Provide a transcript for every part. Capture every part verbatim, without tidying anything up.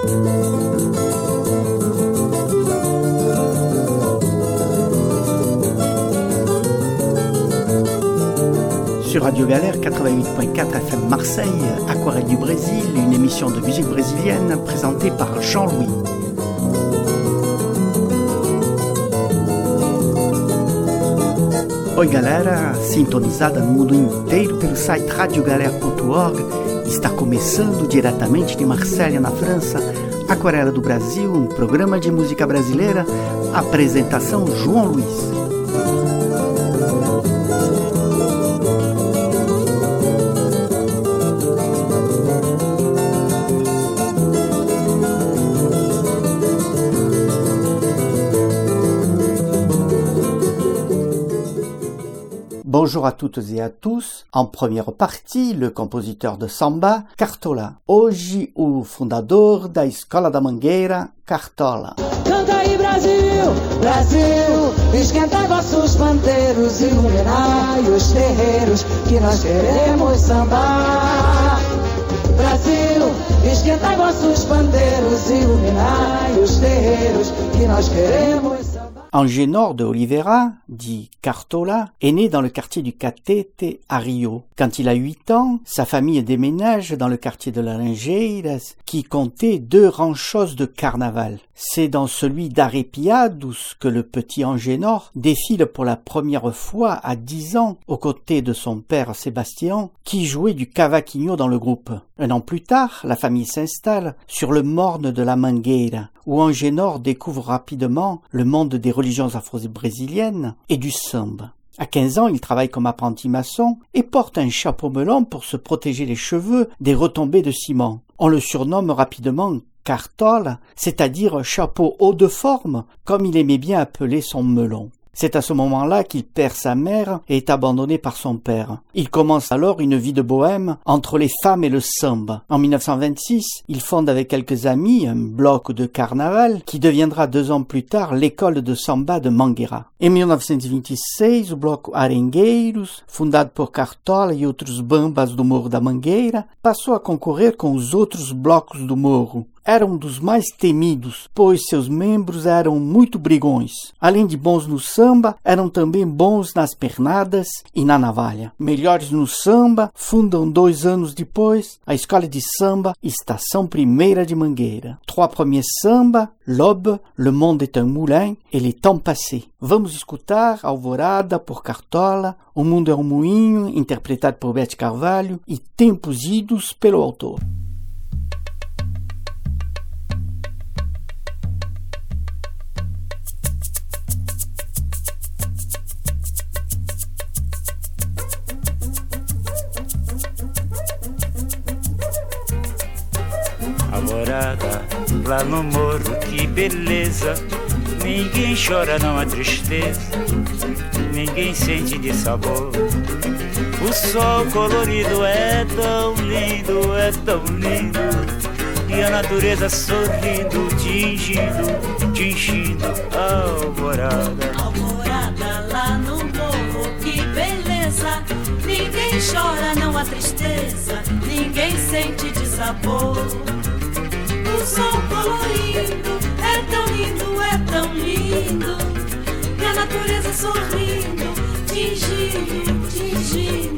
Sur Radio Galère quatre-vingt-huit point quatre F M Marseille, Aquarelle du Brésil, une émission de musique brésilienne présentée par Jean-Louis. Oi galera, sintonizada no mundo inteiro pelo site radio galera ponto org, está começando diretamente de Marselha, na França, Aquarela do Brasil, um programa de música brasileira, apresentação João Luiz. Bonjour à toutes et à tous. En première partie, le compositeur de samba, Cartola. Hoje, o fundador da Escola da Mangueira, Cartola. Canta aí, Brasil, Brasil, esquentai vossos pandeiros, iluminai os terreiros, que nós queremos sambar. Brasil, esquentai vossos pandeiros, iluminai os terreiros, que nós queremos sambar. Angenor de Oliveira, dit Cartola, est né dans le quartier du Catete à Rio. Quand il a huit ans, sa famille déménage dans le quartier de Laranjeiras, qui comptait deux ranchos de carnaval. C'est dans celui d'Arrepiados que le petit Angenor défile pour la première fois à dix ans aux côtés de son père Sébastien, qui jouait du cavaquinho dans le groupe. Un an plus tard, la famille s'installe sur le morne de la Mangueira, où Angenor découvre rapidement le monde des religions afro-brésiliennes et du samba. À quinze ans, il travaille comme apprenti maçon et porte un chapeau melon pour se protéger les cheveux des retombées de ciment. On le surnomme rapidement Cartola, c'est-à-dire chapeau haut de forme, comme il aimait bien appeler son melon. C'est à ce moment-là qu'il perd sa mère et est abandonné par son père. Il commence alors une vie de bohème entre les femmes et le samba. En dix-neuf cent vingt-six, il fonde avec quelques amis un bloc de carnaval qui deviendra deux ans plus tard l'école de samba de Mangueira. Em mil novecentos e vinte e seis, o bloco Arengueiros, fundado por Cartola e outros bambas do Morro da Mangueira, passou a concorrer com os outros blocos do Morro. Era um dos mais temidos, pois seus membros eram muito brigões. Além de bons no samba, eram também bons nas pernadas e na navalha. Melhores no samba, fundam dois anos depois a Escola de Samba Estação Primeira de Mangueira. Trois premiers samba, L'Aube, Le Monde est un Moulin et Les Temps Passés. Vamos escutar Alvorada por Cartola, O Mundo é um Moinho, interpretado por Beth Carvalho, e Tempos Idos pelo autor. Alvorada, lá no morro, que beleza. Ninguém chora, não há tristeza, ninguém sente de sabor. O sol colorido é tão lindo, é tão lindo, e a natureza sorrindo, tingindo, tingindo a alvorada. Alvorada lá no morro, que beleza. Ninguém chora, não há tristeza, ninguém sente de sabor. O sol colorido é tão lindo, é tão lindo, e a natureza sorrindo, tingindo, tingindo.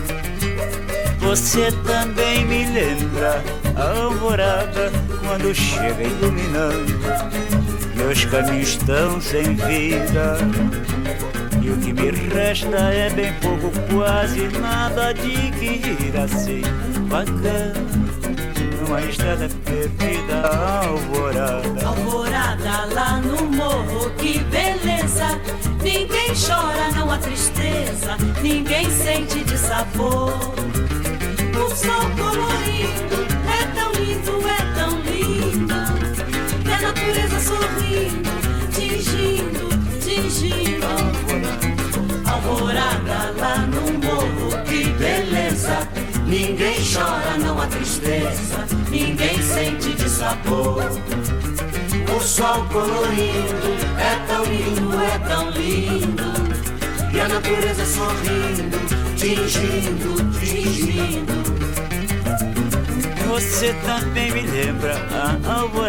Você também me lembra a alvorada, quando chega iluminando meus caminhos estão sem vida, e o que me resta é bem pouco, quase nada de que ir assim bacana. Uma estrada perdida, alvorada. Alvorada lá no morro, que beleza. Ninguém chora, não há tristeza, ninguém sente de sabor. O sol colorido é tão lindo, é tão lindo, e a natureza sorrindo, tingindo, tingindo. Alvorada lá no morro, que beleza. Ninguém chora, não há tristeza, ninguém sente de sabor. O sol colorido é tão lindo, é tão lindo, e a natureza sorrindo, tingindo, tingindo. Você também me lembra a alvorada,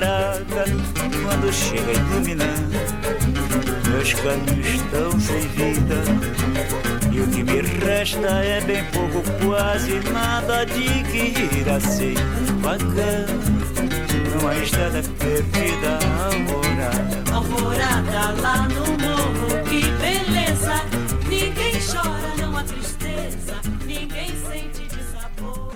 quando chega iluminando, meus caminhos estão sem vida, e o que me resta é bem pouco, quase nada de que ir assim vagando numa estrada perdida, alvorada. Alvorada lá no morro, que beleza. Ninguém chora, não há tristeza, ninguém sente dissabor.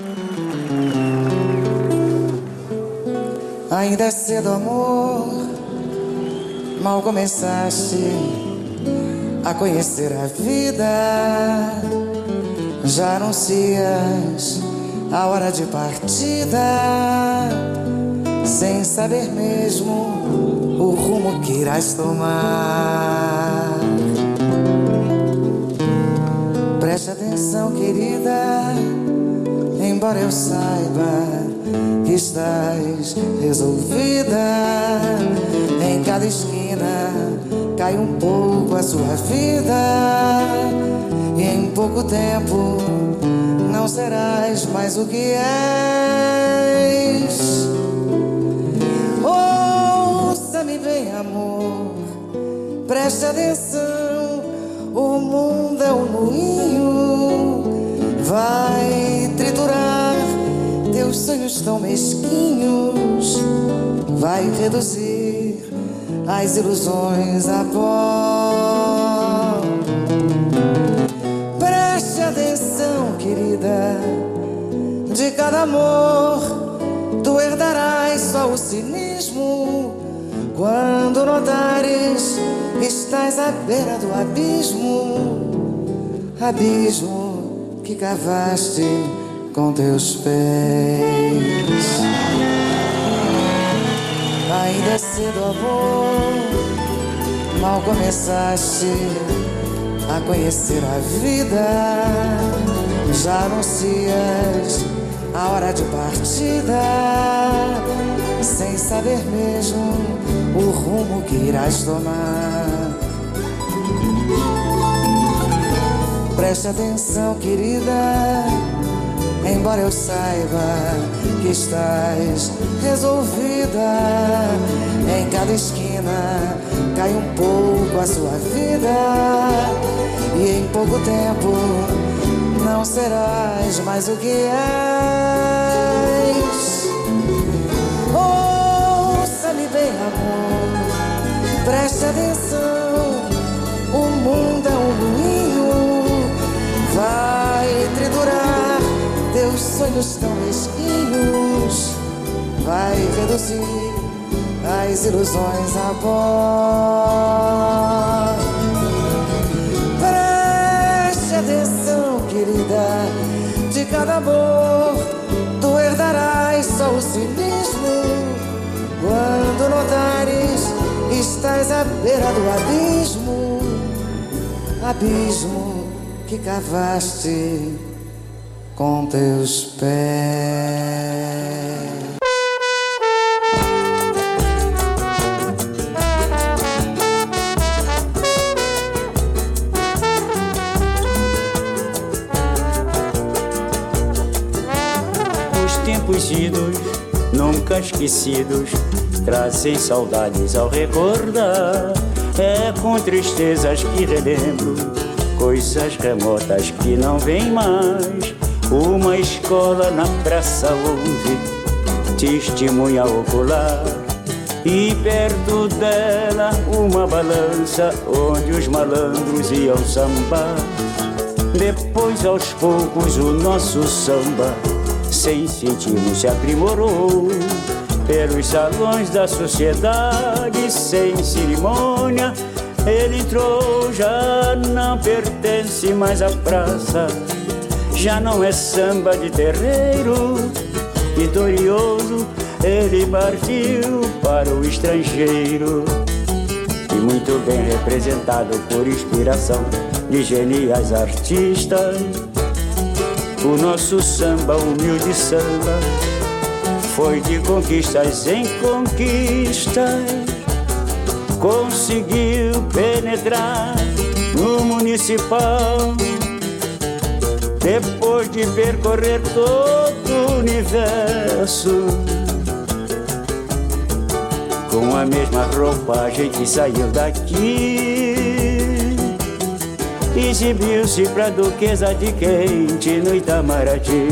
Ainda é cedo, amor, mal começaste a conhecer a vida, já anuncias a hora de partida, sem saber mesmo o rumo que irás tomar. Preste atenção, querida, embora eu saiba que estás resolvida, em cada esquina cai um pouco a sua vida, e em pouco tempo não serás mais o que és. Ouça-me bem, amor, preste atenção, o mundo é um moinho, vai triturar teus sonhos tão mesquinhos, vai reduzir as ilusões a pó. Preste atenção, querida, de cada amor tu herdarás só o cinismo, quando notares que estás à beira do abismo, abismo que cavaste com teus pés. Ainda é cedo, amor, mal começaste a conhecer a vida, já anuncias a hora de partida, sem saber mesmo o rumo que irás tomar. Preste atenção, querida, embora eu saiba que estás resolvida, em cada esquina cai um pouco a sua vida, e em pouco tempo não serás mais o que és. Ouça-me bem, amor, preste atenção, o mundo é um moinho, vai triturar teus sonhos tão mesquinhos, vai reduzir as ilusões a pó. Preste atenção, querida, de cada amor tu herdarás só o cinismo, quando notares estás à beira do abismo, abismo que cavaste com teus pés. Os tempos idos, nunca esquecidos, trazem saudades ao recordar. É com tristezas que relembro coisas remotas que não vêm mais. Uma escola na praça onde testemunha ocular, e perto dela uma balança onde os malandros iam sambar. Depois aos poucos o nosso samba sem sentido se aprimorou, pelos salões da sociedade sem cerimônia ele entrou. Já não pertence mais à praça, já não é samba de terreiro, vitorioso ele partiu para o estrangeiro, e muito bem representado por inspiração de geniais artistas. O nosso samba, humilde samba, foi de conquistas em conquistas, conseguiu penetrar no municipal. Depois de percorrer todo o universo, com a mesma roupa a gente saiu daqui. Exibiu-se pra duquesa de Quente no Itamaraty.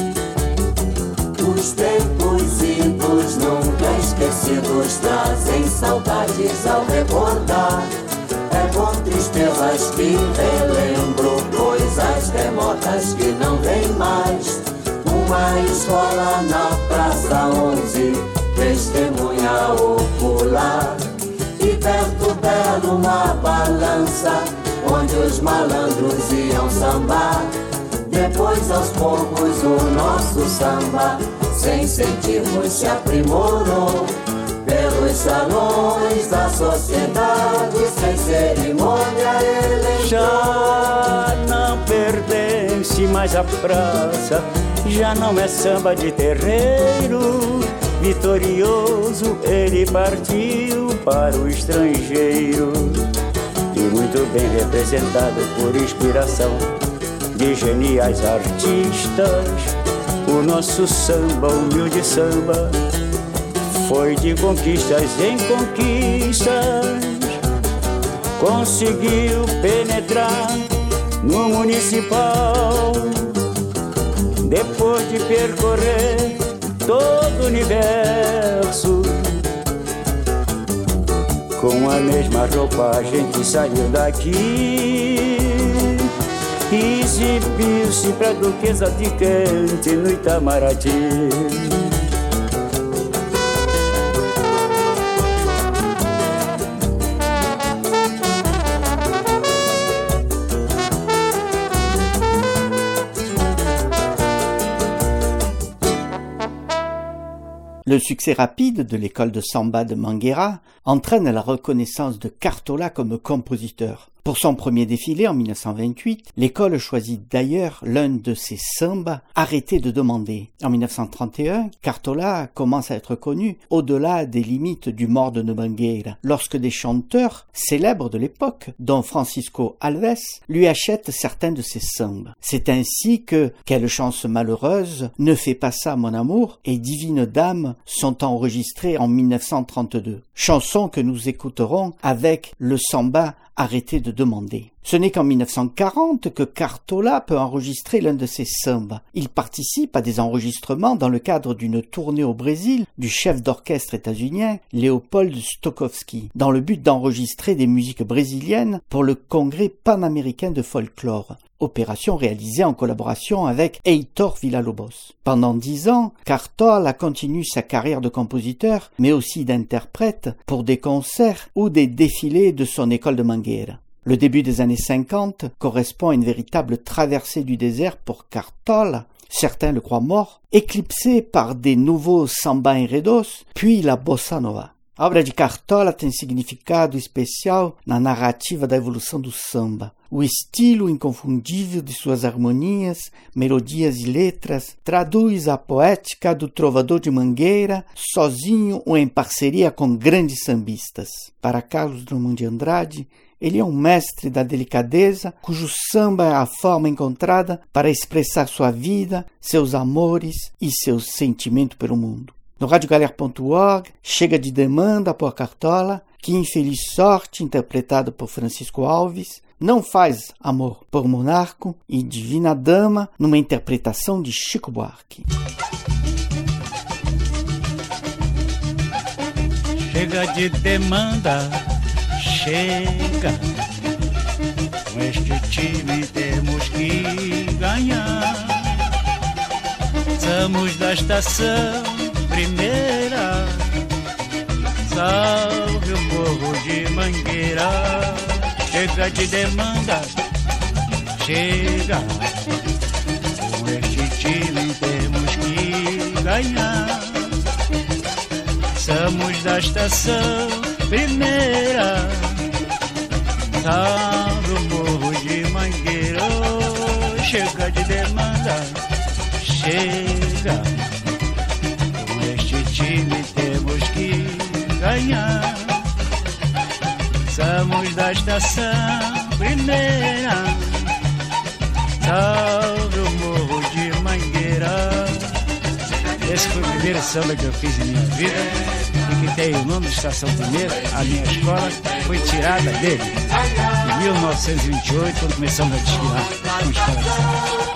Os tempos idos nunca esquecidos trazem saudades ao recordar. É com tristezas que relembro coisas remotas que não vêm mais. Uma escola na Praça onze, testemunha ocular. E perto dela uma balança, onde os malandros iam sambar. Depois aos poucos o nosso samba, sem sentirmos, se aprimorou. Pelos salões da sociedade, sem cerimônia eleitoral. Já não pertence mais à praça, já não é samba de terreiro. Vitorioso ele partiu para o estrangeiro. E muito bem representado por inspiração de geniais artistas, o nosso samba, humilde samba, foi de conquistas em conquistas. Conseguiu penetrar no municipal, depois de percorrer todo o universo. Com a mesma roupa a gente saiu daqui. Exibiu-se pra duquesa de Quente no Itamaraty. Le succès rapide de l'école de samba de Mangueira entraîne la reconnaissance de Cartola comme compositeur. Pour son premier défilé en mille neuf cent vingt-huit, l'école choisit d'ailleurs l'un de ses sambas, Arrêtez de demander. En mille neuf cent trente et un, Cartola commence à être connu au-delà des limites du Morne de Mangueira, lorsque des chanteurs célèbres de l'époque, dont Francisco Alves, lui achètent certains de ses sambas. C'est ainsi que Quelle chance malheureuse, Ne fais pas ça mon amour et Divine Dame sont enregistrés en mille neuf cent trente-deux. Chansons que nous écouterons avec le samba Arrêtez de demander. Ce n'est qu'en mille neuf cent quarante que Cartola peut enregistrer l'un de ses sambas. Il participe à des enregistrements dans le cadre d'une tournée au Brésil du chef d'orchestre états-unien Léopold Stokowski, dans le but d'enregistrer des musiques brésiliennes pour le Congrès panaméricain de folklore, opération réalisée en collaboration avec Heitor Villa-Lobos. Pendant dix ans, Cartola continue sa carrière de compositeur, mais aussi d'interprète pour des concerts ou des défilés de son école de Mangueira. Le début des années cinquante correspond à une véritable traversée du désert pour Cartola, certains le croient mort, éclipsé par des nouveaux samba enredos, puis la bossa nova. A obra de Cartola tem significado especial na narrativa da evolução do samba. O estilo inconfundível de suas harmonias, melodias e letras traduz a poética do trovador de Mangueira, sozinho ou em parceria com grandes sambistas. Para Carlos Drummond de Andrade, ele é um mestre da delicadeza, cujo samba é a forma encontrada para expressar sua vida, seus amores e seu sentimento pelo mundo. No rádio galera ponto org, Chega de Demanda por Cartola, Que Infeliz Sorte, interpretado por Francisco Alves, Não Faz Amor por Monarco e Divina Dama, numa interpretação de Chico Buarque. Chega de demanda, chega. Com este time temos que ganhar. Somos da estação primeira, salve o povo de Mangueira. Chega de demanda, chega. Com este time temos que ganhar. Somos da estação primeira, salve o povo de Mangueira. Chega de demanda, chega. Com este time temos que ganhar. Somos da estação primeira, salve o morro de Mangueira. Esse foi o primeiro samba que eu fiz em minha vida. que tem o nome de Estação Primeira, a minha escola foi tirada dele. Em mil novecentos e vinte e oito, quando começamos a desfilar com escola de samba.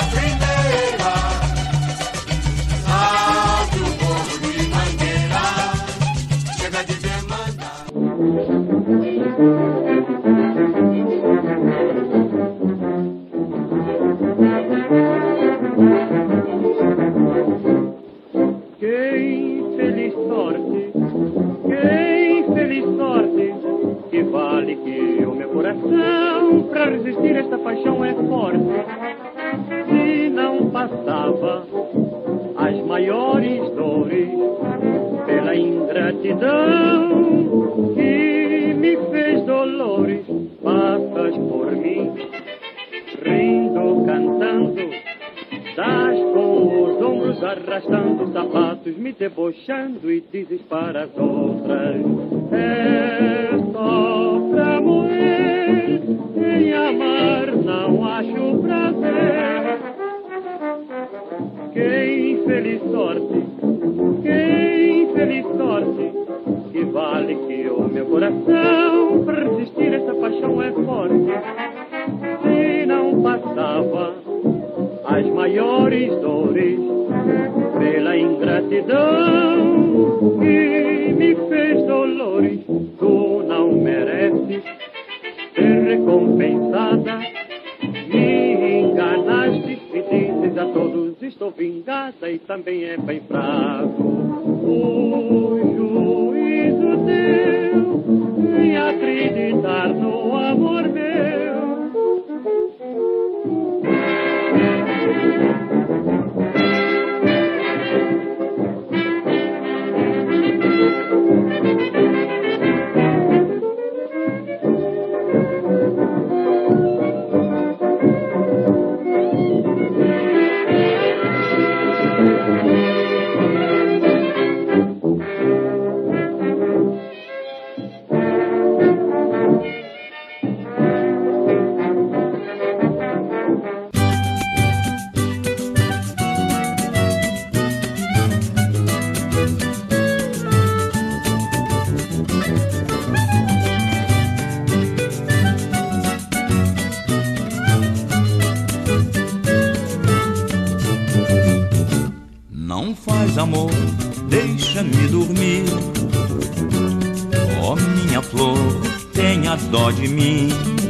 Quem feliz sorte, quem feliz sorte, que vale que o meu coração, pra resistir esta paixão é forte. Se não passava as maiores dores pela ingratidão que me fez dolores, passas por mim, rindo, cantando, das com os ombros arrastando, sapatos me debochando e dizes para as outras: é só pra morrer, em amar não acho prazer. Quem feliz sorte, quem feliz sorte, que vale que o meu coração, para resistir essa paixão é forte. Se não passava as maiores dores pela ingratidão que me fez dolores, tu não mereces ser recompensada. Me enganaste e dizes a todos: estou vingada, e também é bem fraco o juízo teu em acreditar no amor meu. Amor, deixa-me dormir. Oh, minha flor, tenha dó de mim.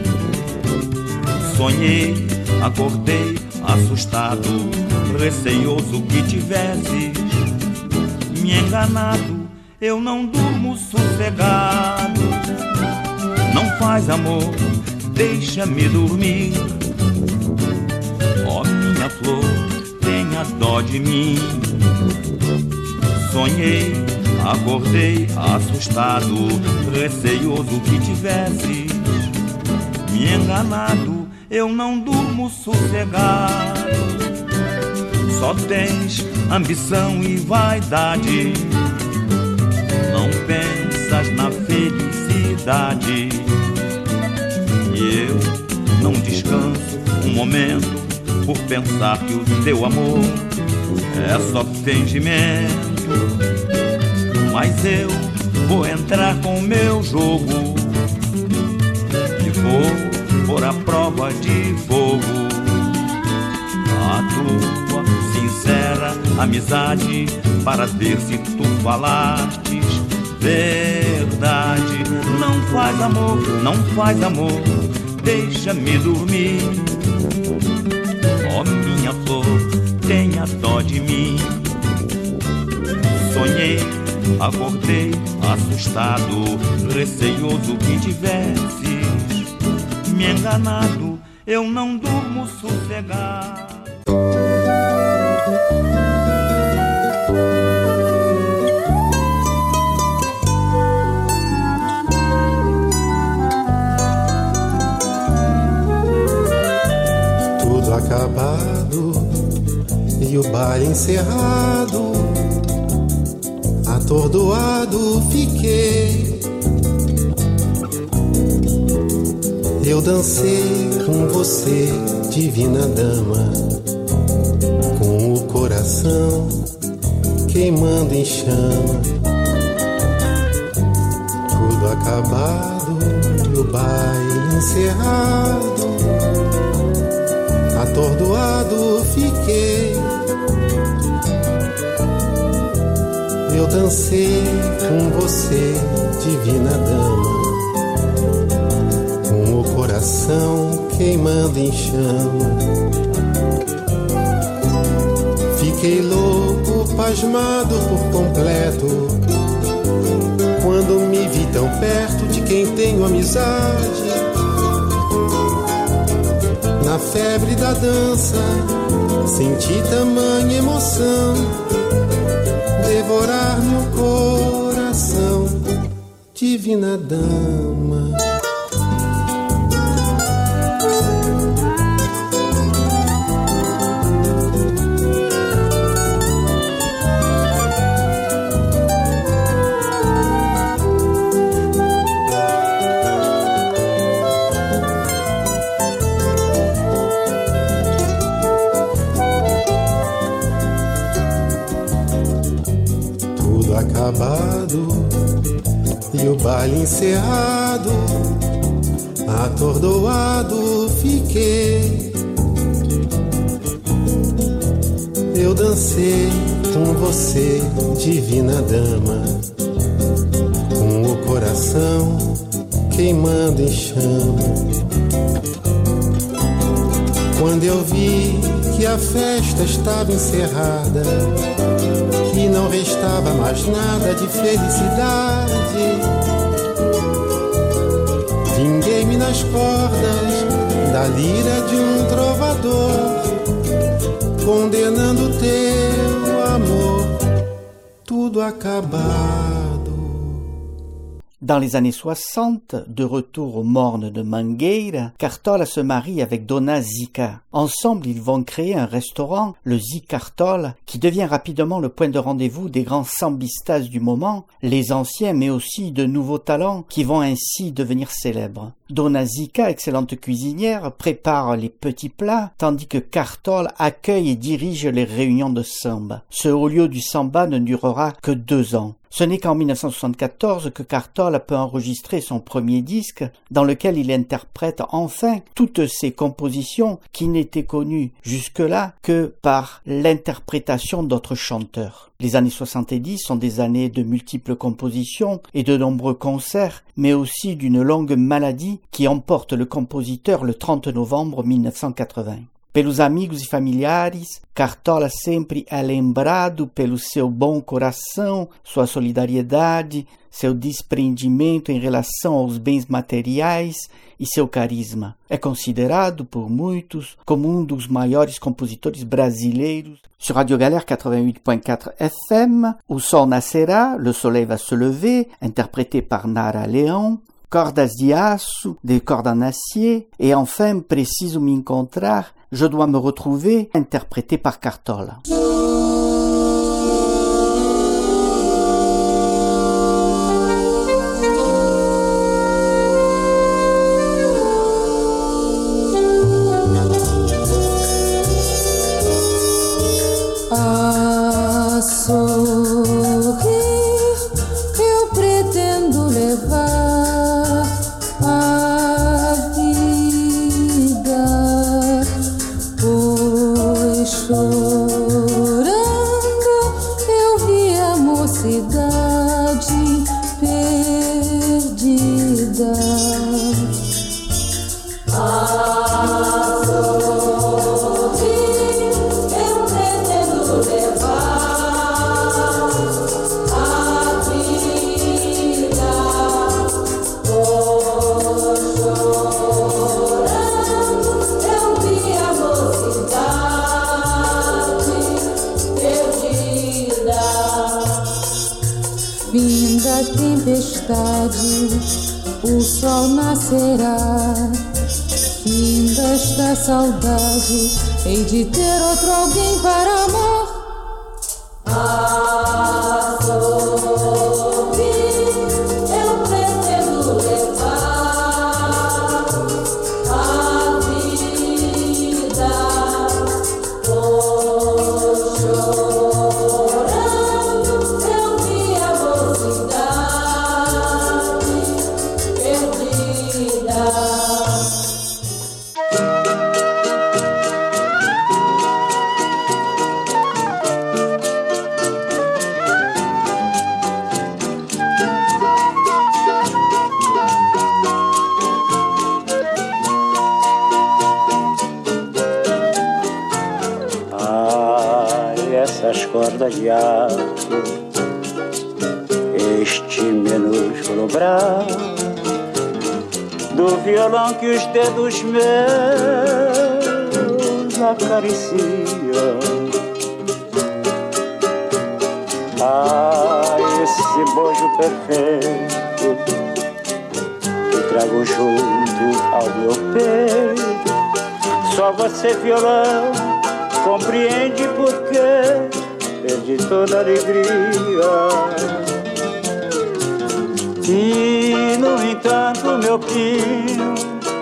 Sonhei, acordei, assustado, receioso que tivesses me enganado. Eu não durmo sossegado. Não faz amor, deixa-me dormir. Oh, minha flor, tenha dó de mim. Sonhei, acordei, assustado, receioso que tivesses me enganado. Eu não durmo sossegado. Só tens ambição e vaidade, não pensas na felicidade. E eu não descanso um momento por pensar que o teu amor é só fingimento. Mas eu vou entrar com o meu jogo e vou pôr a prova de fogo a tua sincera amizade, para ver se tu falastes verdade. Não faz amor, não faz amor, deixa-me dormir. Oh, minha flor, tenha dó de mim. Sonhei, acordei, assustado, receioso que tivesses me enganado. Eu não durmo sossegado. Tudo acabado e o baile encerrado, atordoado fiquei. Eu dancei com você, divina dama, com o coração queimando em chama. encerrado, atordoado fiquei. Eu dancei com você, divina dama, com o coração queimando em chama. Fiquei louco, pasmado por completo, quando me vi tão perto de quem tenho amizade. Na febre da dança, senti tamanha emoção, devorar meu coração, divina dama. Acabado e o baile encerrado, atordoado fiquei. Eu dancei com você, divina dama, com o coração queimando em chama. Quando eu vi que a festa estava encerrada, que não restava mais nada de felicidade, vinguei-me nas cordas da lira de um trovador, condenando teu amor, tudo acabado. Dans les années soixante, de retour aux Mornes de Mangueira, Cartola se marie avec Dona Zica. Ensemble, ils vont créer un restaurant, le Zicartola, qui devient rapidement le point de rendez-vous des grands sambistas du moment, les anciens mais aussi de nouveaux talents qui vont ainsi devenir célèbres. Dona Zica, excellente cuisinière, prépare les petits plats, tandis que Cartola accueille et dirige les réunions de samba. Ce haut lieu du samba ne durera que deux ans. Ce n'est qu'en mille neuf cent soixante-quatorze que Cartola peut enregistrer son premier disque, dans lequel il interprète enfin toutes ses compositions qui n'étaient connues jusque-là que par l'interprétation d'autres chanteurs. Les années soixante-dix sont des années de multiples compositions et de nombreux concerts, mais aussi d'une longue maladie qui emporte le compositeur le trente novembre mille neuf cent quatre-vingts. Pelos amigos e familiares, Cartola sempre é lembrado pelo seu bom coração, sua solidariedade, seu desprendimento em relação aos bens materiais e seu carisma. É considerado por muitos como um dos maiores compositores brasileiros. Sur Radio Galère quatre-vingt-huit point quatre F M, O Sol Nascerá, Le Soleil va se lever, interprété par Nara Leão, Cordas de Aço, des cordes en acier, et enfin Preciso me encontrar, Je dois me retrouver, interprété par Cartola. A sorrir eu pretendo levar a vida, pois chorando eu vi a mocidade perdida. A sorrir eu pretendo levar a vida, pois chorando eu vi a mocidade perdida. Vinda a tempestade, o sol nascerá. Finda esta saudade, hei de ter outro alguém para amar. A sorrir eu pretendo levar a vida, pois chorando eu vi a mocidade perdida. cordas de aço, este minúsculo braço do violão que os dedos meus acariciam. Ah, esse bojo perfeito que trago junto ao meu peito, só você, violão, compreende porque perdi toda a alegria. E, no entanto, meu pinho,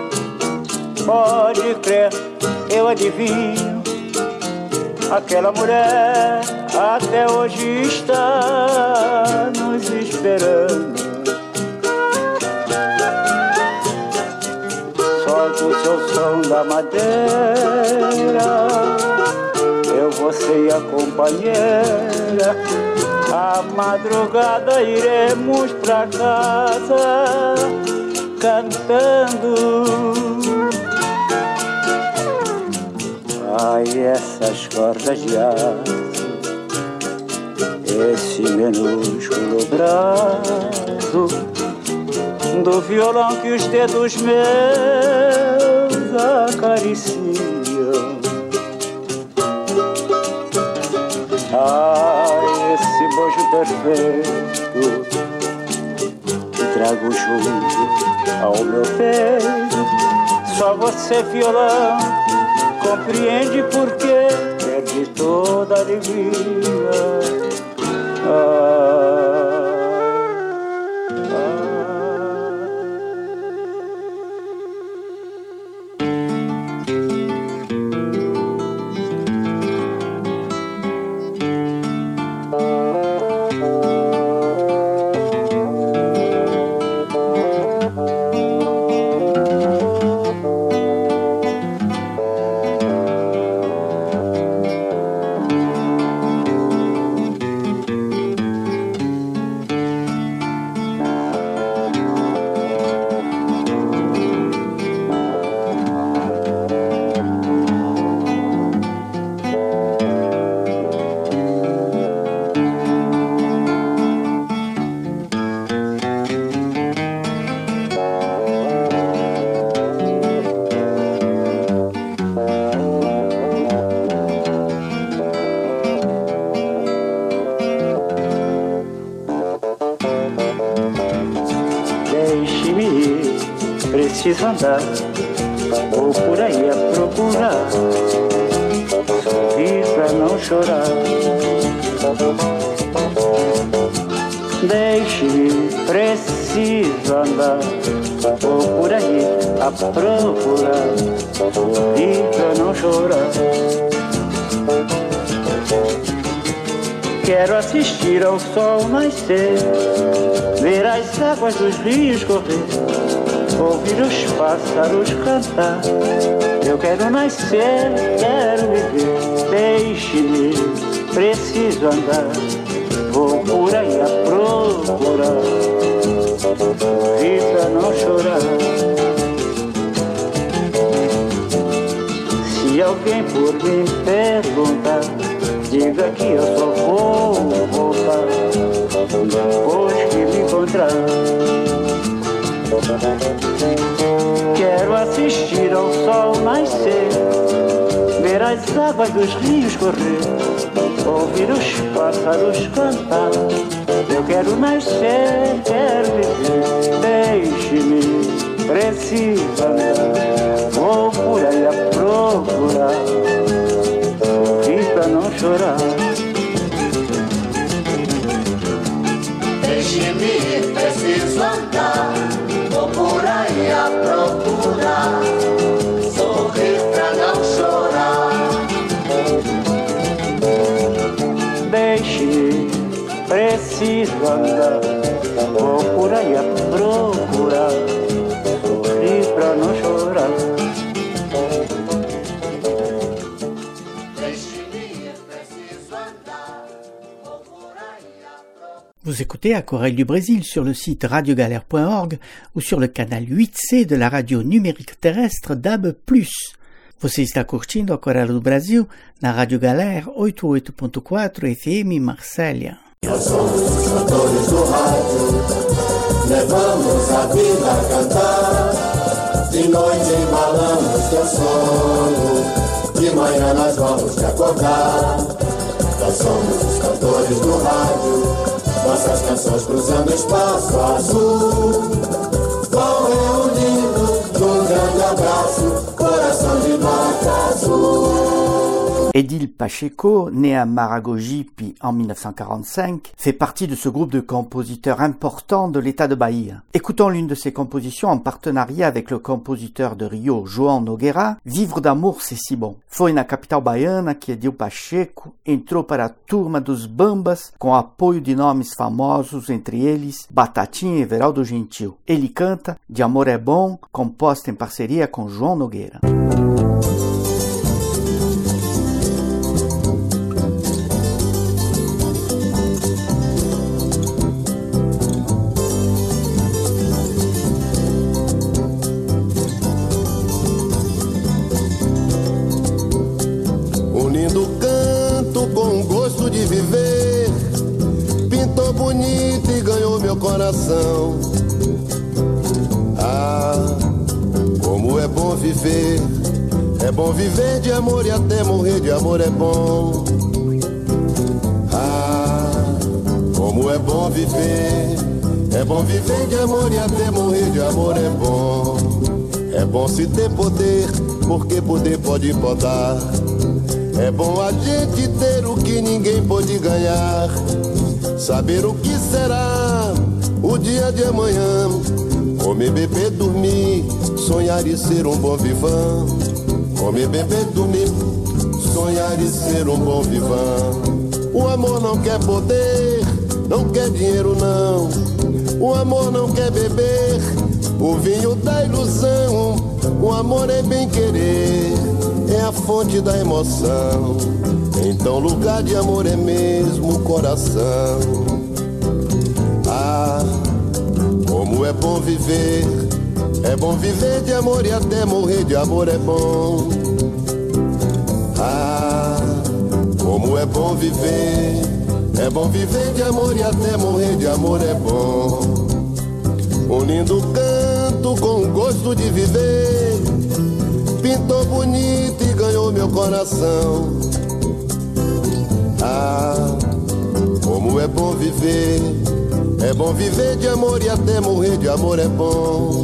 pode crer, eu adivinho, aquela mulher até hoje está nos esperando. Solta o seu som da madeira, eu, você e a companheira, à madrugada iremos pra casa cantando. Ai, essas cordas de aço, esse minúsculo braço do violão que os dedos meus acariciam. Ai, esse bojo perfeito que trago junto ao meu peito, só você, violão, compreende porque perdi toda a alegria. Ah, preciso andar, vou por aí a procurar, sorrir pra não chorar. Deixe-me, preciso andar, vou por aí a procurar, sorrir pra não chorar. Quero assistir ao sol nascer, ver as águas dos rios correr, ouvir os pássaros cantar. Eu quero nascer, quero viver. Deixe-me, preciso andar, vou por aí a procurar, sorrir pra não chorar. Se alguém por mim perguntar, diga que eu só vou voltar depois que me encontrar. Quero assistir ao sol nascer, ver as águas dos rios correr, ouvir os pássaros cantar. Eu quero nascer, quero viver. Deixe-me, preciso andar, vou por aí a procurar, sorrir pra não chorar. Deixe-me, preciso andar, vou por aí a procurar, sorrir pra não chorar. Deixe-me, preciso andar, vou por aí a procurar, sorrir pra não chorar. Vous écoutez Aquarelle du Brésil sur le site radio galère point org ou sur le canal huit C de la radio numérique terrestre D A B plus. Você está curtindo Aquarela do Brasil na Rádio Galera oitenta e oito ponto quatro F M Marsella. Nós somos os cantores do rádio, levamos a vida a cantar. De noite embalamos teu sono, de manhã nós vamos te acordar. Nós somos os cantores do rádio, nossas canções cruzando espaço azul. Vão reunindo num grande abraço, coração de nota azul. Edil Pacheco, né à Maragogipe en mille neuf cent quarante-cinq, fait partie de ce groupe de compositeurs importants de l'État de Bahia. Écoutons l'une de ses compositions en partenariat avec le compositeur de Rio, João Nogueira, Vivre d'Amor C'est Si Bom. Foi na capital baiana que Edil Pacheco entrou para a turma dos Bambas com apoio de nomes famosos, entre eles Batatinha e Everaldo Gentil. Ele canta De Amor é Bom, composta em parceria com João Nogueira. Coração. Ah, como é bom viver, é bom viver de amor e até morrer de amor é bom. Ah, como é bom viver, é bom viver de amor e até morrer de amor é bom. É bom se ter poder, porque poder pode podar. É bom a gente ter o que ninguém pode ganhar, saber o que será o dia de amanhã, comer, beber, dormir, sonhar e ser um bom vivant. Comer, beber, dormir, sonhar e ser um bom vivant. O amor não quer poder, não quer dinheiro não. O amor não quer beber o vinho da ilusão. O amor é bem querer, é a fonte da emoção. Então lugar de amor é mesmo o coração. Ah, como é bom viver, é bom viver de amor e até morrer de amor é bom. Ah, como é bom viver, é bom viver de amor e até morrer de amor é bom. Um lindo canto com gosto de viver, pintou bonito e ganhou meu coração. Ah, como é bom viver, é bom viver de amor e até morrer de amor é bom.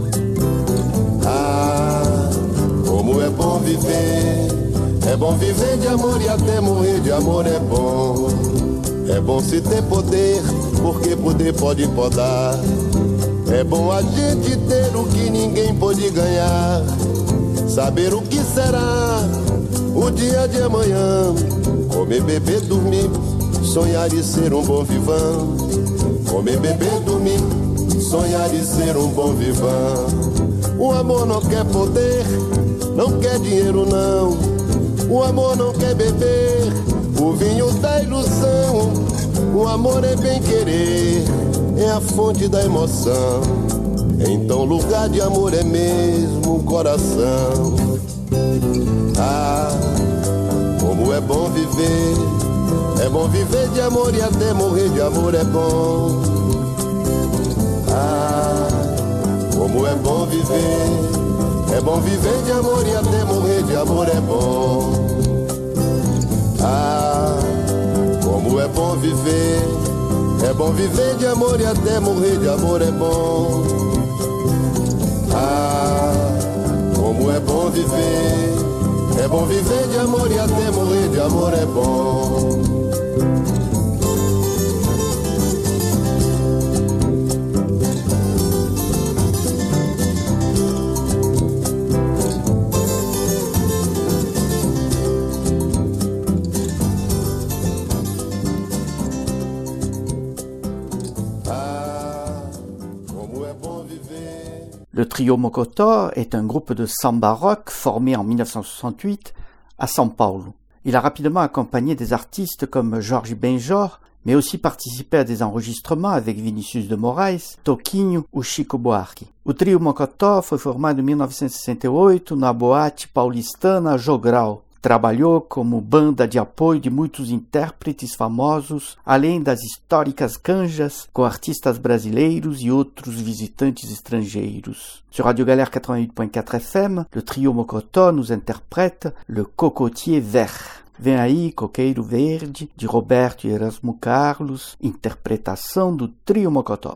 Ah, como é bom viver, é bom viver de amor e até morrer de amor é bom. É bom se ter poder, porque poder pode podar. É bom a gente ter o que ninguém pode ganhar, saber o que será o dia de amanhã. Comer, beber, dormir, sonhar e ser um bom vivant. Comer, beber, dormir, sonhar e ser um bom vivant. O amor não quer poder, não quer dinheiro não. O amor não quer beber o vinho da ilusão. O amor é bem querer, é a fonte da emoção. Então lugar de amor é mesmo o coração. Ah, como é bom viver, é bom viver de amor e até morrer de amor é bom. Ah, como é bom viver, é bom viver de amor e até morrer de amor é bom. Ah, como é bom viver, é bom viver de amor e até morrer de amor é bom. Ah, como é bom viver, é bom viver de amor e até morrer de amor é bom. Le trio Mocotó est un groupe de samba rock formé en mille neuf cent soixante-huit à São Paulo. Il a rapidement accompagné des artistes comme Jorge Benjor, mais aussi participé à des enregistrements avec Vinícius de Moraes, Toquinho ou Chico Buarque. O trio Mocotó foi formado em mil novecentos e sessenta e oito na boate paulistana Jogral. Trabalhou como banda de apoio de muitos intérpretes famosos, além das históricas canjas com artistas brasileiros e outros visitantes estrangeiros. Sur Radio Galère quatre-vingt-huit point quatre F M, le trio Mocotó nous interprète Le Cocotier Vert. Vem aí Coqueiro Verde, de Roberto e Erasmo Carlos, interpretação do trio Mocotó.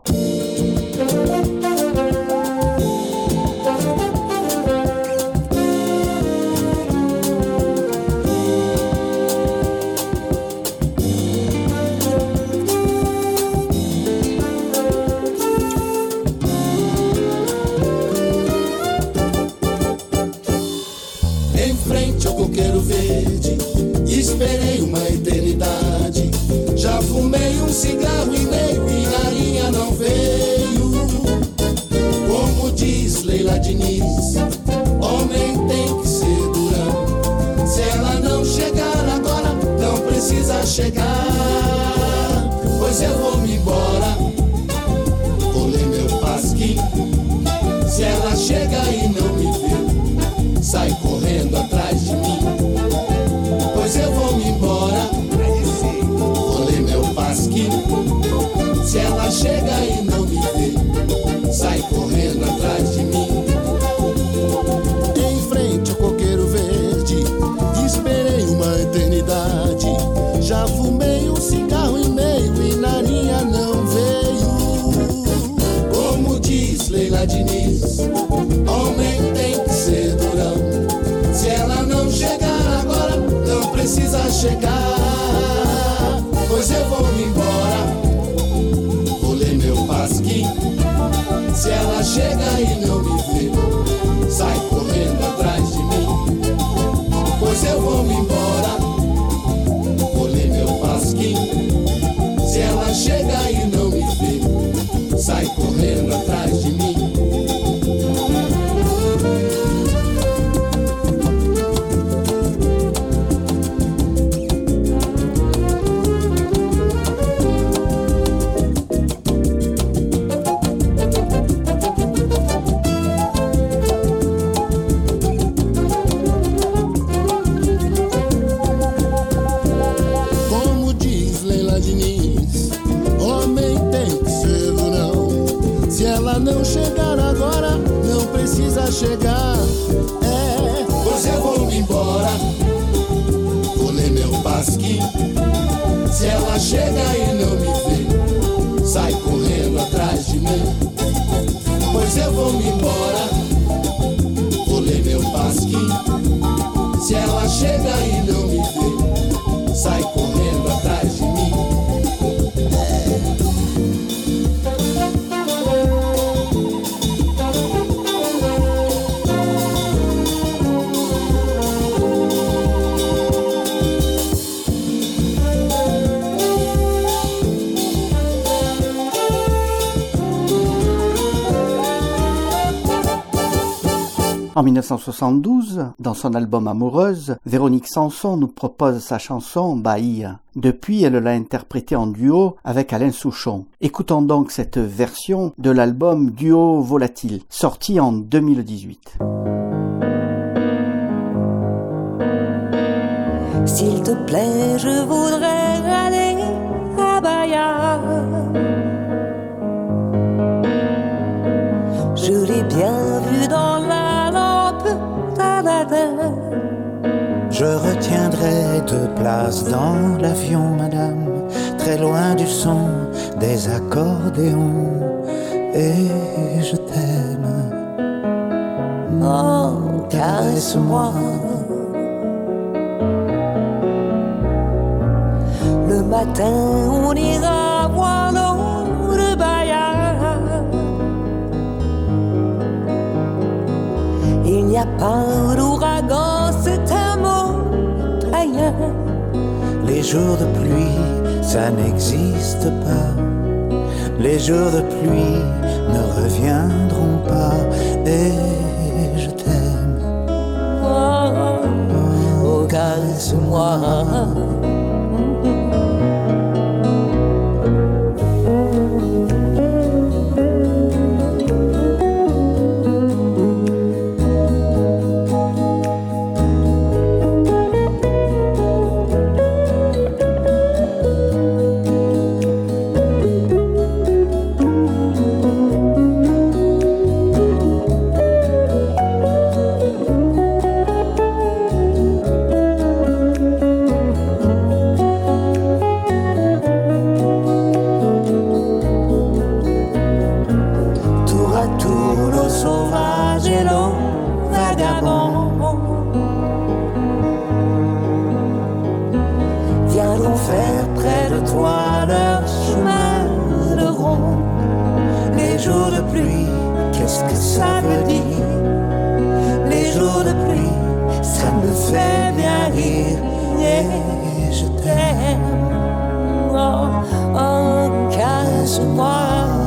Coqueiro verde, esperei uma eternidade. Já fumei um cigarro e meio e a linha não veio. Como diz Leila Diniz, homem tem que ser durão. Se ela não chegar agora, não precisa chegar. Pois eu vou me embora, vou ler meu pasquim. Se ela chega e não me vê, sai correndo atrás de mim. Pois eu vou me embora, vou ler meu pasquim. Se ela chega e não me vê, sai correndo atrás de mim. Em frente ao coqueiro verde, esperei uma eternidade. Já fumei um cigarro e meio e na linha não veio. Como diz Leila Diniz, homem tem que ser durão. Se ela não chegar agora, não precisa chegar. Pois eu vou me embora, vou ler meu pasquim. Se ela chega e não me vê, sai correndo atrás de mim. Pois eu vou me embora, vou ler meu pasquim. Se ela chega e não me vê, sai correndo atrás de mim. Chegar, é, pois eu vou me embora, vou ler meu pasquim. Se ela chega e não me vê, sai correndo atrás de mim. Pois eu vou me embora, vou ler meu pasquim. Se ela chega e não me vê, sai correndo atrás de mim. En mille neuf cent soixante-douze, dans son album Amoureuse, Véronique Sanson nous propose sa chanson Bahia. Depuis, elle l'a interprétée en duo avec Alain Souchon. Écoutons donc cette version de l'album Duo Volatile, sorti en deux mille dix-huit. S'il te plaît, je voudrais aller à Bahia. Je l'ai bien vu dans la je retiendrai deux places dans l'avion, madame, très loin du son des accordéons, et je t'aime. Oh, caresse-moi. Le matin, on ira voir l'eau de Bahia. Il n'y a pas d'ouragan, c'est un mot païen. Les jours de pluie, ça n'existe pas. Les jours de pluie ne reviendront pas. Et je t'aime. Oh, oh, caresse-moi. de pluie, qu'est-ce que ça veut dire? Les jours de pluie, ça me fait bien rire. Et je t'aime, oh, oh, caresse-moi.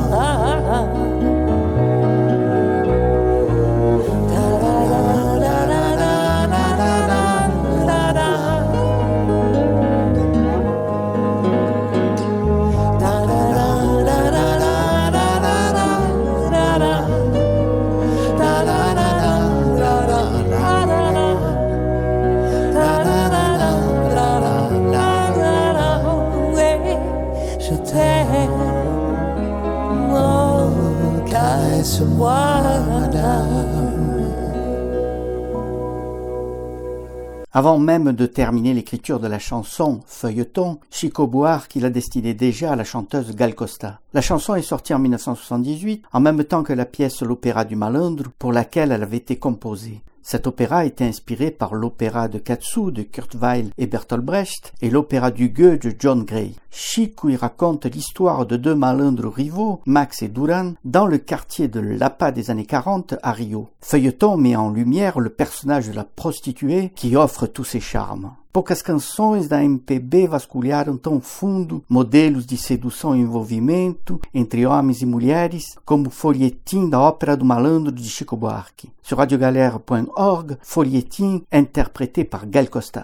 Avant même de terminer l'écriture de la chanson Feuilleton, Chico Buarque la destinait déjà à la chanteuse Gal Costa. La chanson est sortie en mille neuf cent soixante-dix-huit, en même temps que la pièce L'Opéra du Malandro, pour laquelle elle avait été composée. Cet opéra était inspiré par l'opéra de Katsu de Kurt Weill et Bertolt Brecht et l'opéra du Gueux de John Gray. Chico y raconte l'histoire de deux malandres rivaux, Max et Duran, dans le quartier de Lapa des années quarante à Rio. Feuilleton met en lumière le personnage de la prostituée qui offre tous ses charmes. Poucas canções da M P B vasculharam tão fundo modelos de sedução e envolvimento entre homens e mulheres como o Folhetim da Ópera do Malandro de Chico Buarque. Sur radiogalère point org, Folhetim, interprété par Gal Costa.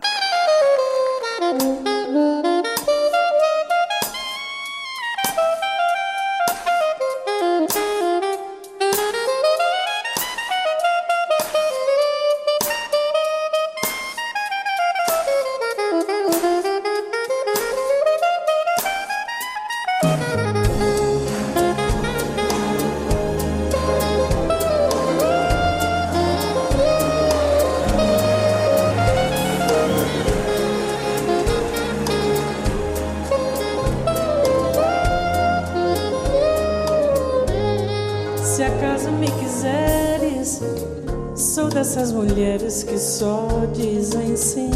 Se acaso me quiseres, sou dessas mulheres que só dizem sim.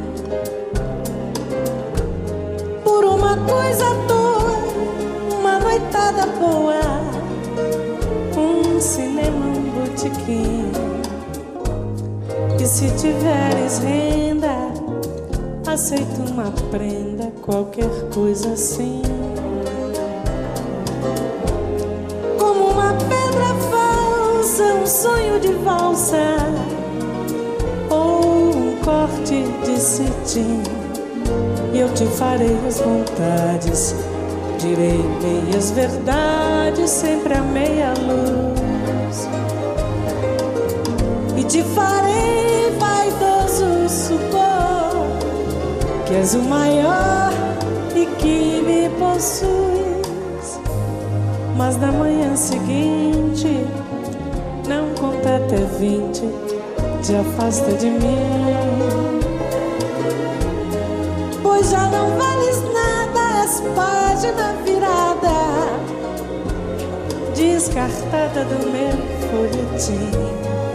Por uma coisa à toa, uma noitada boa, um cinema, um botequim. E se tiveres renda, aceito uma prenda, qualquer coisa assim. Um sonho de valsa ou um corte de cetim, e eu te farei as vontades, direi meias verdades, sempre a meia luz, e te farei vaidoso supor que és o maior e que me possuis, mas na manhã seguinte não conta até vinte, te afasta de mim. Pois já não vales nada, és página virada, descartada do meu folhetim.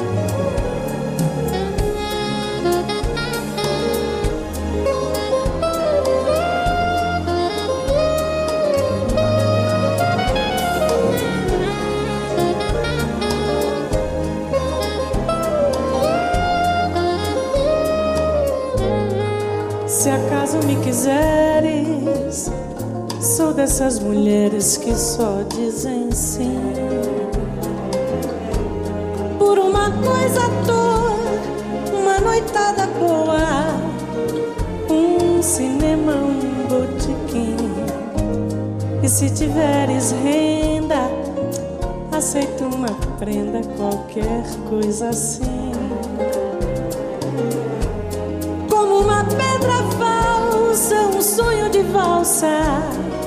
Se acaso me quiseres, sou dessas mulheres que só dizem sim. Por uma coisa à toa, uma noitada boa, um cinema, um botequim. E se tiveres renda, aceito uma prenda, qualquer coisa assim. Como uma pedra falsa, um sonho de valsa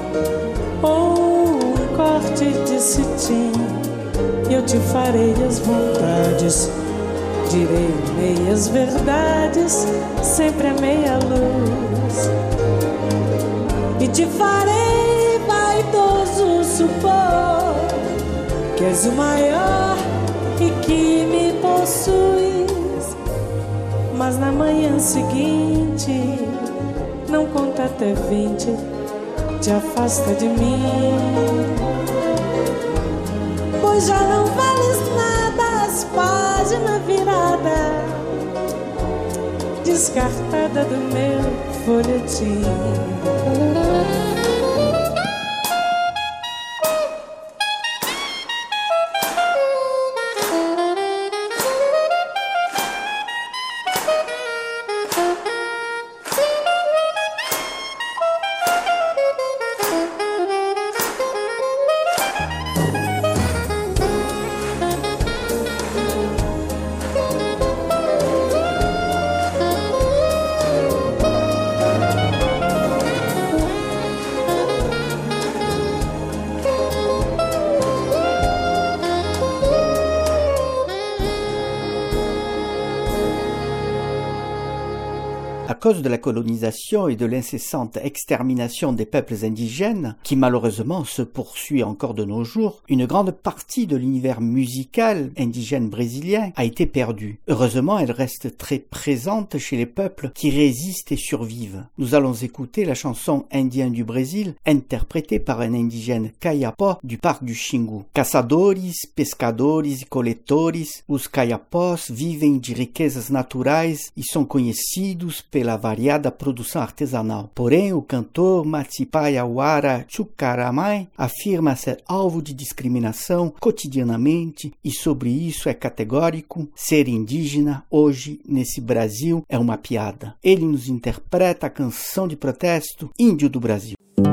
ou um corte de cetim, eu te farei as vontades, direi meias verdades, sempre a meia luz, e te farei vaidoso supor que és o maior e que me possuis, mas na manhã seguinte não conta até vinte, te afasta de mim. Pois já não vales nada, as páginas viradas, descartada do meu folhetim. À cause de la colonisation et de l'incessante extermination des peuples indigènes, qui malheureusement se poursuit encore de nos jours, une grande partie de l'univers musical indigène brésilien a été perdue. Heureusement, elle reste très présente chez les peuples qui résistent et survivent. Nous allons écouter la chanson Indien du Brésil, interprétée par un indigène Kayapó du parc du Xingu. Caçadores, pescadores e coletores, os Kayapós vivem de riquezas naturais e são conhecidos pela variada produção artesanal. Porém, o cantor Matsipayawara Chukaramai afirma ser alvo de discriminação cotidianamente e sobre isso é categórico: ser indígena hoje nesse Brasil é uma piada. Ele nos interpreta a canção de protesto Índio do Brasil.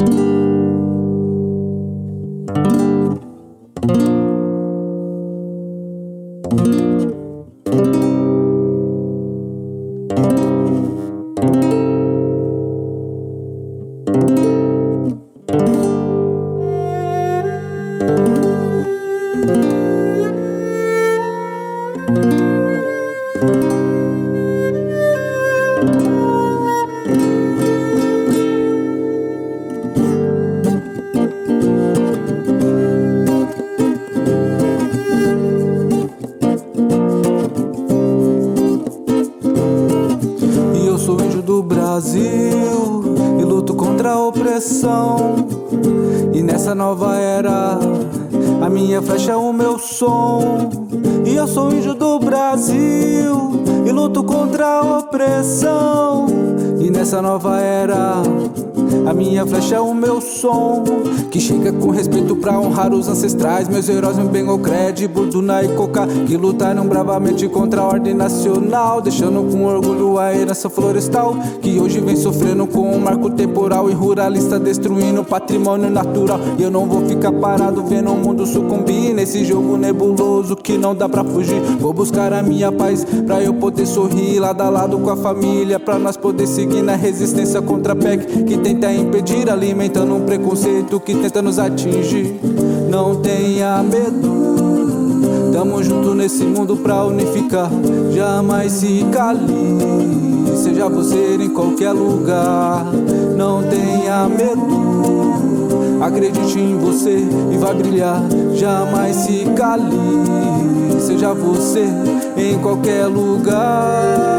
Brasil e luto contra a opressão. E nessa nova era, a minha flecha é o meu som. E eu sou índio do Brasil e luto contra a opressão. E nessa nova era, a minha flecha é o meu som, que chega com respeito pra honrar os ancestrais. Meus heróis me bem o crédito, Burduna e Coca, que lutaram bravamente contra a ordem nacional, deixando com orgulho a herança florestal, que hoje vem sofrendo com um marco temporal e ruralista destruindo o patrimônio natural. E eu não vou ficar parado vendo o mundo sucumbir nesse jogo nebuloso que não dá pra fugir. Vou buscar a minha paz pra eu poder sorrir lado a lado com a família, pra nós poder seguir na resistência contra a P E C que tenta impedir, alimentando um preconceito que tenta nos atingir. Não tenha medo, tamo junto nesse mundo pra unificar. Jamais se cale, seja você em qualquer lugar. Não tenha medo, acredite em você e vai brilhar. Jamais se cale, seja você em qualquer lugar.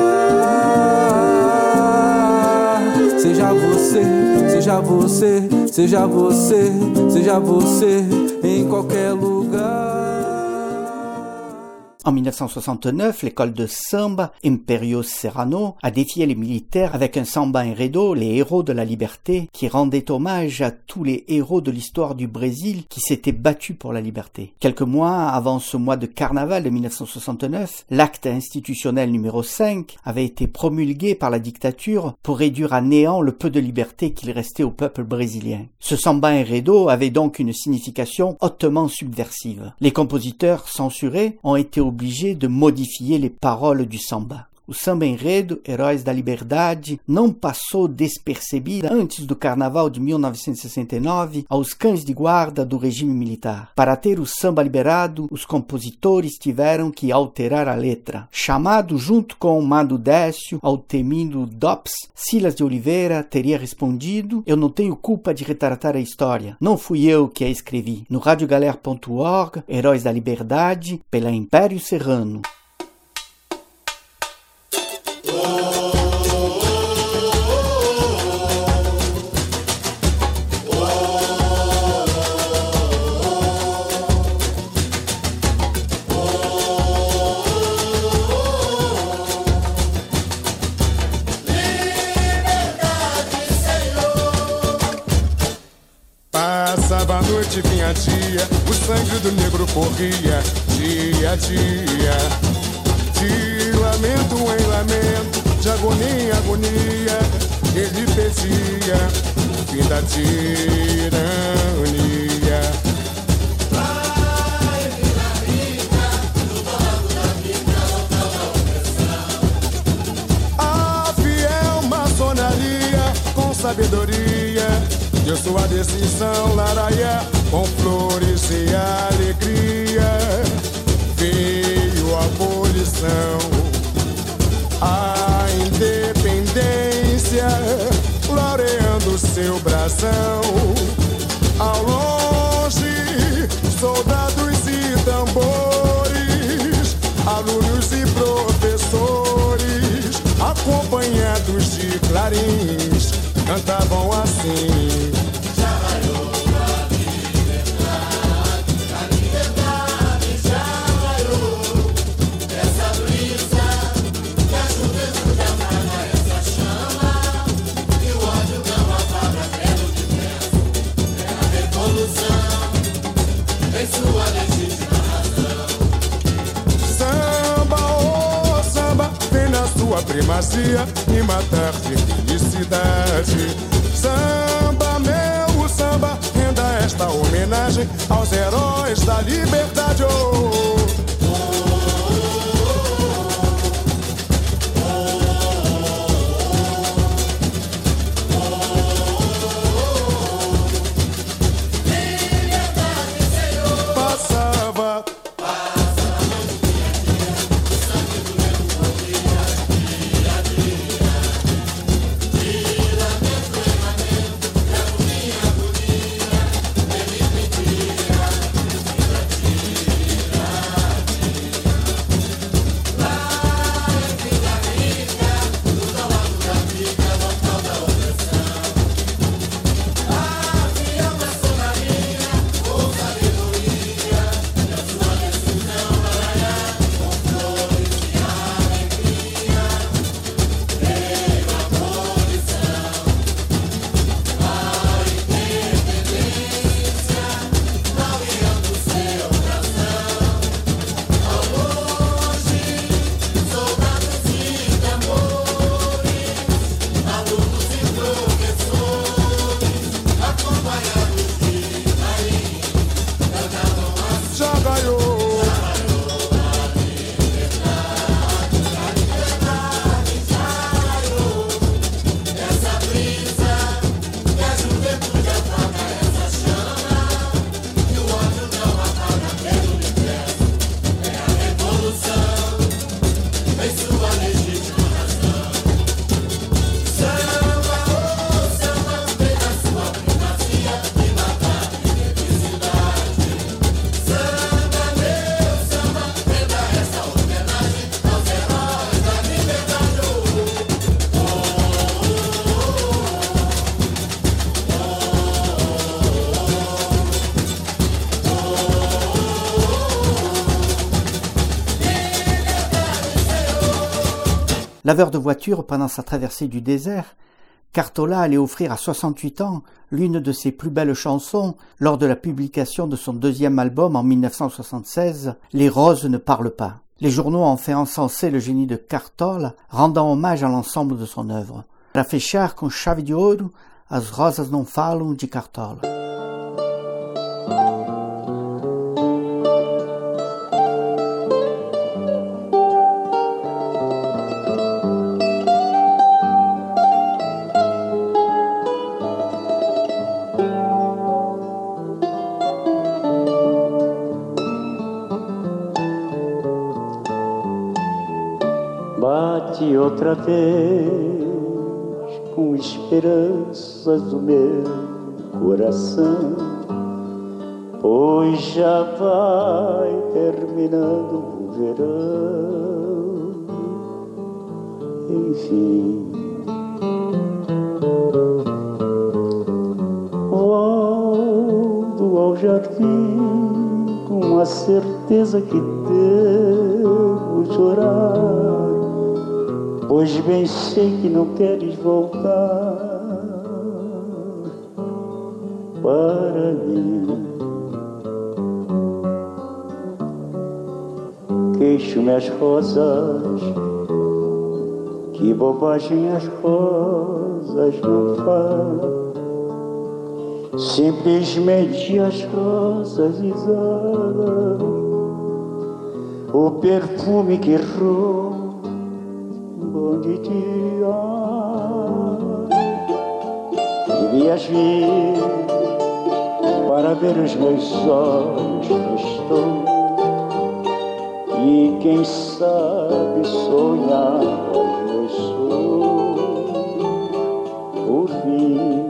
Seja você, seja você, seja você, seja você em qualquer lugar. En dix-neuf cent soixante-neuf, l'école de samba Império Serrano a défié les militaires avec un samba enredo, les héros de la liberté, qui rendait hommage à tous les héros de l'histoire du Brésil qui s'étaient battus pour la liberté. Quelques mois avant ce mois de carnaval de dix-neuf cent soixante-neuf, l'acte institutionnel numéro cinq avait été promulgué par la dictature pour réduire à néant le peu de liberté qu'il restait au peuple brésilien. Ce samba enredo avait donc une signification hautement subversive. Les compositeurs censurés ont été obligés obligé de modifier les paroles du samba. O samba enredo, Heróis da Liberdade, não passou despercebida antes do Carnaval de mil novecentos e sessenta e nove aos cães de guarda do regime militar. Para ter o samba liberado, os compositores tiveram que alterar a letra. Chamado junto com Mado Décio ao temido D O P S, Silas de Oliveira teria respondido: eu não tenho culpa de retratar a história. Não fui eu que a escrevi. No radiogalera ponto org, Heróis da Liberdade, pela Império Serrano. dia, o sangue do negro corria dia a dia. De lamento em lamento, de agonia em agonia, ele pedia o fim da tirania. Vai, Vila Rica, no balanço da vida, volta da opressão. A fiel maçonaria, com sabedoria, deu sua decisão, laraia, com flores e alegria. Veio a abolição, a independência, floreando seu brasão. Ao longe, soldados e tambores, alunos e professores, acompanhados de clarins, cantavam assim: já raiou a liberdade, a liberdade já raiou. Essa brisa que a juventude apaga, essa chama que o ódio não apaga, credo de Deus. É a revolução em sua legítima razão. Samba, oh samba, vem na sua primazia e matar de felicidade. Samba, meu samba, renda esta homenagem aos heróis da liberdade. Oh. Laveur de voitures pendant sa traversée du désert, Cartola allait offrir à soixante-huit ans l'une de ses plus belles chansons lors de la publication de son deuxième album en mille neuf cent soixante-seize, Les roses ne parlent pas. Les journaux ont fait encenser le génie de Cartola, rendant hommage à l'ensemble de son œuvre. Para fechar com chave de ouro, As Rosas Não Falam de Cartola. Bate outra vez com esperanças do meu coração, pois já vai terminando o verão. Enfim, volto ao jardim com a certeza que devo chorar, pois bem sei que não queres voltar para mim. Queixo-me as rosas, que bobagem as rosas não falam. Simplesmente as rosas exalam o perfume que rouba de dia. Devias vir para ver os meus olhos tristos e quem sabe sonhar os meus sonhos por fim.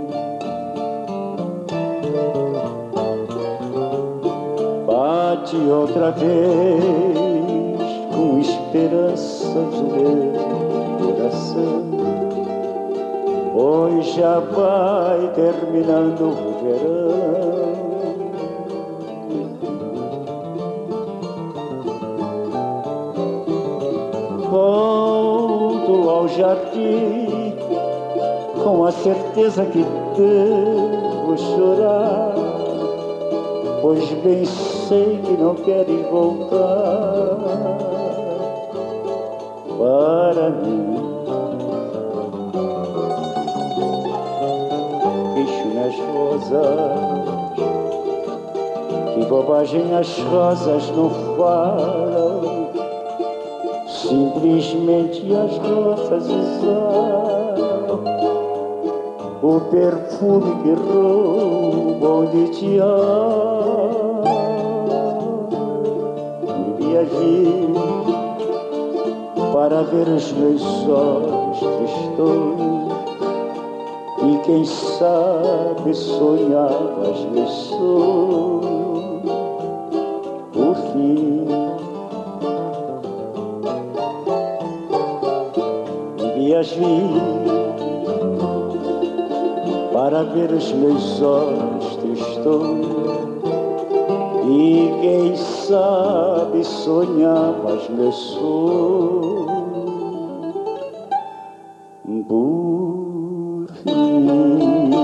Bate outra vez com esperanças o meu coração, pois já vai terminando o verão. Volto ao jardim com a certeza que devo chorar, pois bem sei que não queres voltar para mim. Queixo-me as rosas, que bobagem as rosas não falam. Simplesmente as rosas exalam o perfume que roubam de ti. Devia vir para ver os meus olhos tristos e quem sabe sonhava os meus sonhos por fim. Devias vir para ver os meus olhos tristos e quem sabe sonhava os meus sonhos por fim.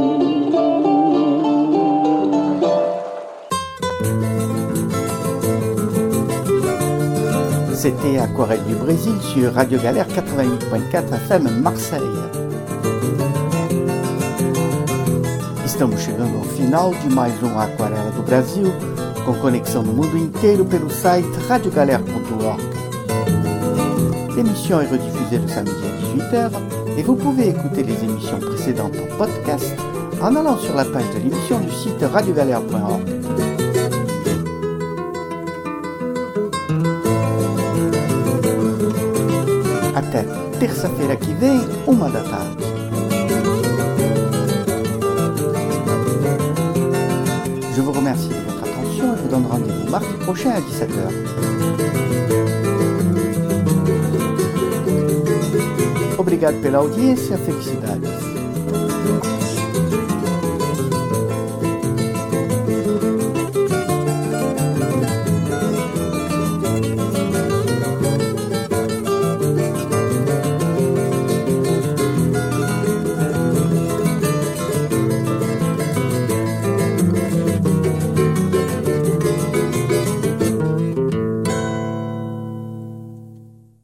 C'était Aquarelle du Brésil sur Radio Galère quatre-vingt-huit point quatre F M Marseille. Estamos chegando ao final de mais um Aquarela do Brasil, com conexão no mundo inteiro pelo site radio galère ponto org. L'émission est rediffusée le samedi à dix-huit heures et vous pouvez écouter les émissions précédentes en podcast en allant sur la page de l'émission du site radio galère point org. Até terça-feira que vem, uma da tarde. Je vous remercie de votre attention et vous donne rendez-vous mardi prochain à dix-sept heures. Obrigado pela audiência, felicidades.